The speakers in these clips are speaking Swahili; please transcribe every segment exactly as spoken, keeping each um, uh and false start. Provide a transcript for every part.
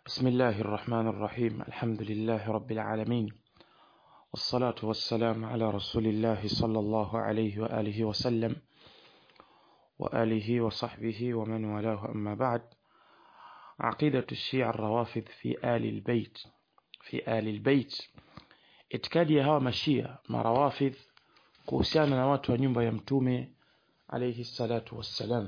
بسم الله الرحمن الرحيم. الحمد لله رب العالمين، والصلاة والسلام على رسول الله صلى الله عليه وآله وسلم وآله وصحبه ومن والاه. أما بعد، عقيدة الشيعة الروافض في آل البيت في آل البيت itikadi ya hawa mashia marawafidh kuhusiana na watu wa nyumba ya mtume alayhi salatu wassalam.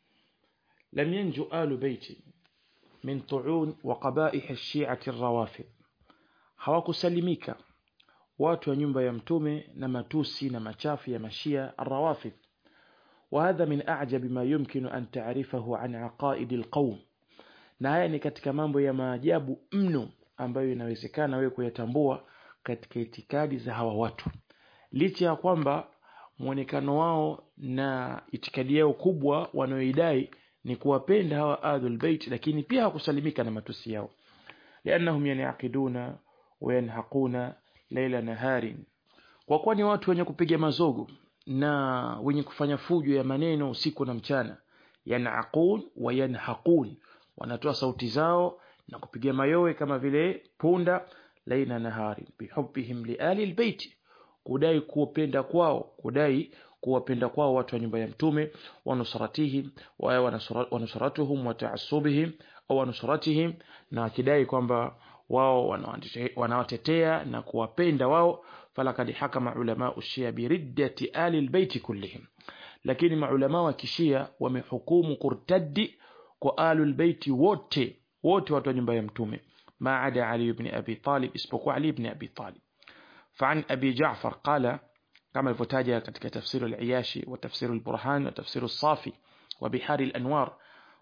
lam yanju alu baiti min tu'un wa qabaih ash-shi'ati ar-rawafidh, hawakusalimika watu wa nyumba ya mtume na matusi na machafu ya mashia ar-rawafidh. وهذا من أعجب ما يمكن أن تعرفه عن عقائد القوم, na haya ni katika mambo ya maajabu mno ambayo inawezekana wewe kuyatambua katika itikadi za hawa watu, licha ya kwamba muonekano wao na itikadi yao kubwa wanaoidai ni kuwapenda hawa ahlul bait, lakini pia hakusalimika na matusi yao. liannahum yanaqiduna wa yanhaquna layla naharin, kwa kuwa ni watu wenye kupiga mazogo na wenye kufanya fujo ya maneno usiku na mchana. yanaqun wa yanhaqun, wanatoa sauti zao na kupiga mayowe kama vile punda. laina nahari bihubbihim li ali albayt, kudai kuwapenda kwao kudai kuwapenda kwao watu wa nyumba ya mtume. wa nusratihim wa nusratuhum wa ta'assubihim au nusratihim, na kidai kwamba wao wanawatetea na kuwapenda wao. falakad hakama ulama ushia bi riddati ali albayt kullihim, lakini maulama wa kishia wamehukumu kurtaddi kwa ali albayt wote wote watu wa nyumba ya mtume, ما عدا علي بن أبي طالب اسبقوا علي بن أبي طالب. فعن أبي جعفر قال كما الفتاجة كتك تفسير العياشي وتفسير البرهان وتفسير الصافي وبحار الأنوار،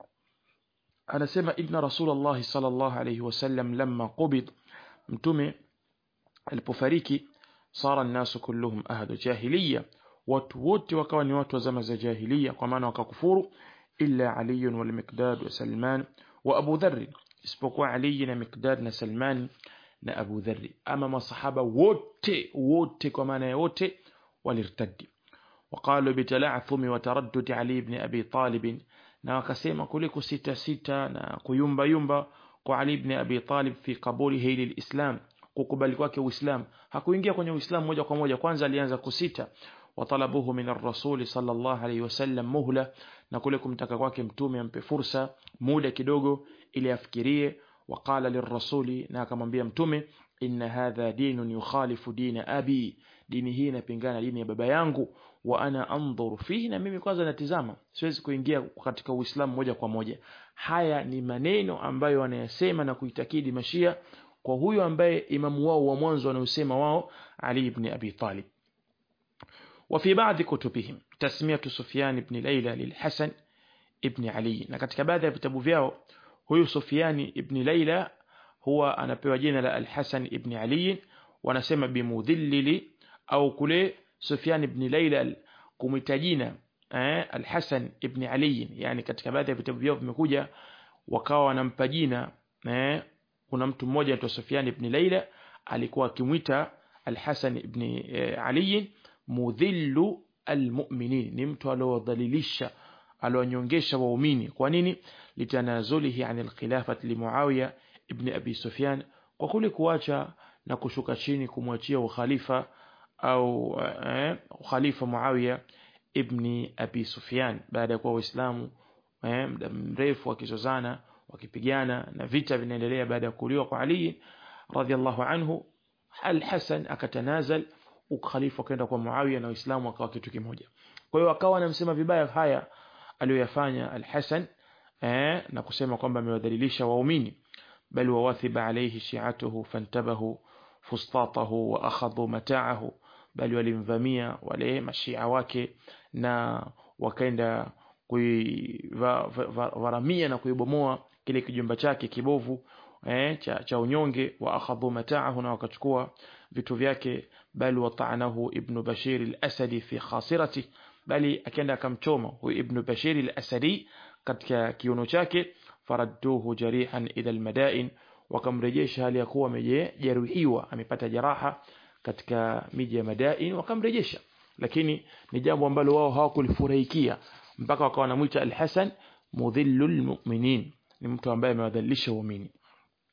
أنا سمع ابن رسول الله صلى الله عليه وسلم لما قبض متومي البفاريكي صار الناس كلهم أهد جاهلية، وتوت وكواني وتوزمز جاهلية ومعنى وككفور إلا علي والمقداد وسلمان وأبو ذر، isipokuwa Ali na Miqdad na Salman na Abu Dharr. Ama masahaba wote wote kwa maana yote walirtadi. Waqalu bitala'thum wa taraddud Ali ibn Abi Talib, na wakasema kule kusita sita na kuyumba yumba kwa Ali ibn Abi Talib fi qabulihi lilislam, kukubali kwake Uislamu. Hakuingia kwenye Uislamu moja kwa moja, kwanza alianza kusita. Watalabuhu min ar-rasul sallallahu alayhi wasallam muhla, na kule kumtaka kwake mtume ampe fursa muda kidogo ili afikirie. Waqala lirrasuli, na akamwambia mtume, inna hadha dinun yukhalifu dina abi, dini hii inapingana dini ya baba yangu. Wa ana anzuru fihi, na mimi kwanza natizama, siwezi kuingia katika Uislamu moja kwa moja. Haya ni maneno ambayo wanayasema na kuitakidi mashia kwa huyo ambaye imamu wao wa mwanzo wanaosema wao Ali ibn Abi Talib. وفي بعض كتبهم تسمية سفيان بن ليلى للحسن ابن علي, na katika baadhi ya vitabu vyao huyu Sufyan ibn Layla huwa anapewa jina la Al-Hasan ibn Ali, wanasema bimudhillili au kule Sufyan ibn Layla kumita jina eh, Al-Hasan ibn Ali. Yani katika baadhi ya vitabu vyao vimekuja wakawa wanampa jina eh, kuna mtu mmoja anaitwa Sufyan ibn Layla alikuwa akimwita Al-Hasan ibn eh, Ali mudhillu almu'minin, ni mtu aliyodhalilisha aliyonyongesha waumini. Kwa nini? litanazulihi an alkhilafati li Muawiya ibn Abi Sufyan, kwa kule kuacha na kushuka chini kumwachia ukhalifa au eh, ukhalifa Muawiya ibn Abi Sufyan baada ya kuwa Waislamu eh, muda mrefu wakizozana wakipigana na vita vinaendelea baada ya kuuliwa kwa Ali radhiallahu anhu. Al-Hasan akatanazal ukhalifa kwenda kwa Muawiya na Uislamu akawa kitu kimoja. Kwa hiyo akawa anamsema vibaya haya aliyofanya Al-Hasan eh, na kusema kwamba amewadhalilisha waumini. bal wawathiba alayhi shi'atuhu fantabahu fustatahu wa akhadhu mata'ahu, bali walimvamia wale mashia wake na wakaenda kuivaramia na kuibomoa kile kijumba chake kibovu eh, cha, cha unyonge. wa akhadhu mata'ahu, na wakachukua vitu vyake. bal wata'anahu ibn Bashir al-Asadi fi khasirati, bali akaenda akamchoma huyu ibn Bashir al-Asadi katika kiuno chake. faradduhu jarihan ila al-madain, wakamrejesha hali ya kuwa amejeruhiwa amepata jeraha katika miji ya Madain, wakamrejesha. Lakini ni jambo ambalo wao hawakulifurahikia mpaka wakawa wanamuita Al-Hasan mudhillul mu'minin, ni mtu ambaye amewadhalilisha waumini.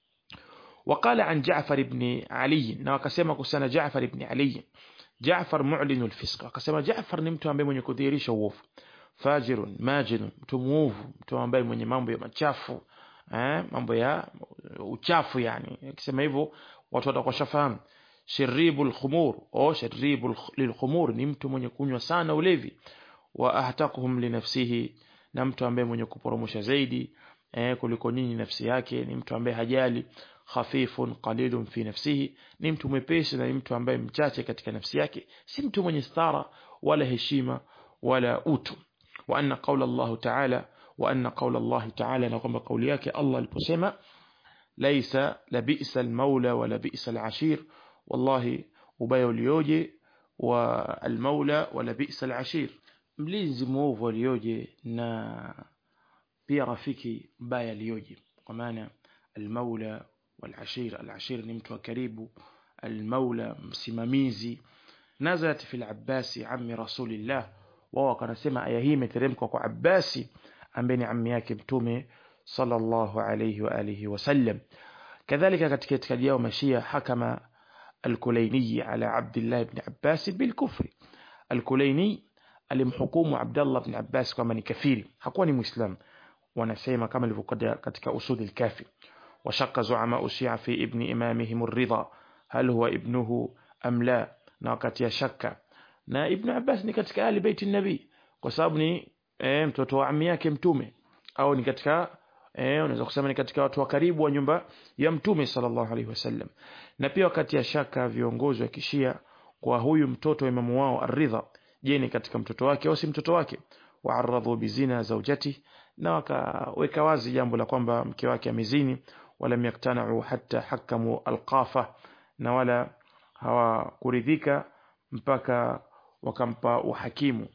وقال عن جعفر بن علي na wakasema kusana Ja'far ibn Ali Ja'far mu'linu al-fisq wakasema Ja'far ni mtu ambaye mwenye kudhihirisha uovu fajirun majidun mtu muovu mtu ambaye mwenye mambo ya machafu eh mambo ya uchafu yani akisema hivyo watu watakuwa shafahamu shiribul khumur au shiribul lilkhumur ni mtu mwenye kunywa sana ulevi wa ahtaquhum li nafsihi na mtu ambaye mwenye kuporomosha zaidi eh kuliko nyinyi nafsi yake ni mtu ambaye hajali khafifun qalilun fi nafsihi ni mtu mwepesi na ni mtu ambaye mchache katika nafsi yake si mtu mwenye stara wala heshima wala utu wa anna qawla Allah ta'ala wa anna qawla Allah ta'ala na kwamba kauli yake Allah aliposema laisa la bi'sa al-maula wala bi'sa al-ashir wallahi ubaya ulioje wa al-maula wala bi'sa al-ashir mlinzi muovu ulioje na pia rafiki mbaya alioje kwa maana al-maula wal-ashir al-ashir ni mtu wa karibu al-maula msimamizi nazalat fi al-abbasi ammi rasulillah wao kanasema aya hii imeteremka kwa Abbasi ambaye ni ammi yake mtume sallallahu alayhi wa alihi wasallam kadhalika katika itikadi yao mashia hakama al-Kulayni ala Abdullah ibn Abbas bil kufri al-Kulayni alimhukumu Abdullah ibn Abbas kama ni kafiri hakuwa ni muislam wanasema kama ilivyokuja katika usul al-kafi washaqqa zu'ama ushia fi ibn imamihim ar-ridha hal huwa ibnuhu am la na wakati ya shaka na ibn Abbas ni katika ahli baiti nabii kwa sababu ni eh, mtoto wa ammi yake mtume au ni katika eh unaweza kusema ni katika watu wa karibu wa nyumba ya mtume sallallahu alaihi wasallam na pia wakati ya shaka viongozi wa kishia kwa huyu mtoto wa imamu wao ar-Ridha je ni katika mtoto wake au si mtoto wake waaradhu bizina zawjati na wakaweka wazi jambo la kwamba mke wake amezini wala yaktana'u hatta hakamu al-qafa na wala hawakuridhika mpaka wakampa uhakimu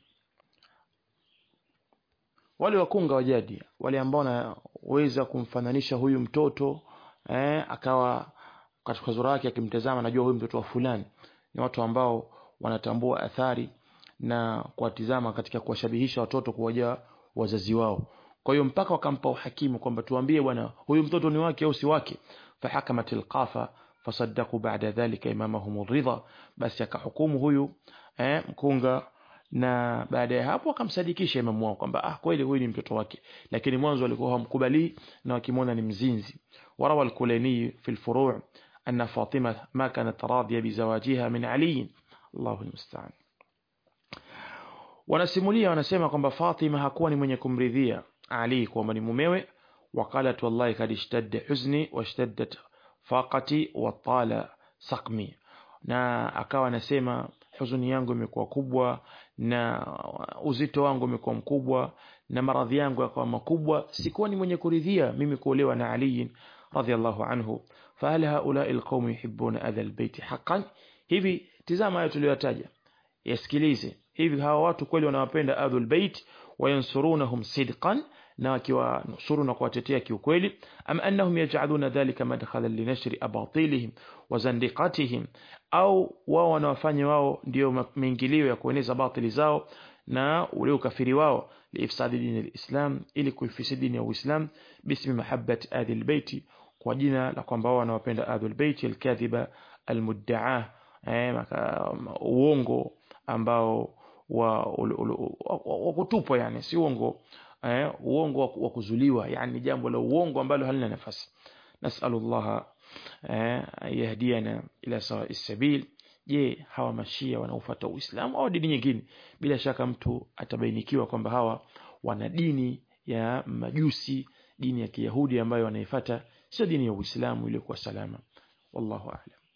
wale wakunga wa jadi wale ambao wanaweza kumfananisha huyu mtoto eh akawa katika sura yake akimtazama najua huyu mtoto wa fulani ni watu ambao wanatambua athari na kuwatizama katika kuwashabihisha watoto kuwaja wazazi wao kwa hiyo mpaka wakampa uhakimu kwamba tuambie bwana huyu mtoto ni wake au si wake fahakamat alqafa fasaddaqu ba'da dhalika imamahum ar-ridha basi akahukumu huyu eh mkunga na baada ya hapo akamsadikisha imamu wao kwamba ah kweli huyu ni mtoto wake lakini mwanzo walikuwa hamkubali na wakimwona ni mzinzi warawa al-Kulayni fi al-furu' anna Fatima ma kanat radiya bi zawajiha min Ali Allahu al-musta'an wanasimulia wanasema kwamba Fatima hakuwa ni mwenye kumridhia Ali kwamba ni mumewe waqalat wallahi kad ishtadda huzni washtaddat faqati wa tala saqmi na akawa anasema huzuni yangu imekuwa kubwa na uzito wangu umekuwa mkubwa na maradhi yangu yakawa makubwa sikuwa ni mwenye kuridhia mimi kuolewa na Ali radhiallahu anhu fahal haula alqawm yuhibbuna adha albayt haqqan hivi tizama hayo tuliyotaja yasikilize hivi hawa watu kweli wanawapenda adhul bait wayansurunahum sidqan na wakiwa nusuru na kuwatetea kiukweli am annahum yaj'aluna dhalika madkhalan linashri abatilihim wa zandiqatihim au wao wanawafanya wao ndio maingilio ya kueneza batili zao na ule ukafiri wao liifsadi dini alislam ili kuifisidi dini ya uislam bismi mahabbat adhil bait kwa jina la kwamba wao wanawapenda adhul bait alkadhiba almudda'a eh uongo ambao wa wa kutupwa yani si uongo eh uongo wa kuzuliwa yani jambo la uongo ambalo halina nafasi nasallallahu eh yahdiana ila sawa'is sabil je hawa mashia wanaofuata uislamu au dini nyingine bila shaka mtu atabainikiwa kwamba hawa wana dini ya majusi dini ya kiyahudi ambayo wanaifuata sio dini ya uislamu ile kwa salama wallahu a'lam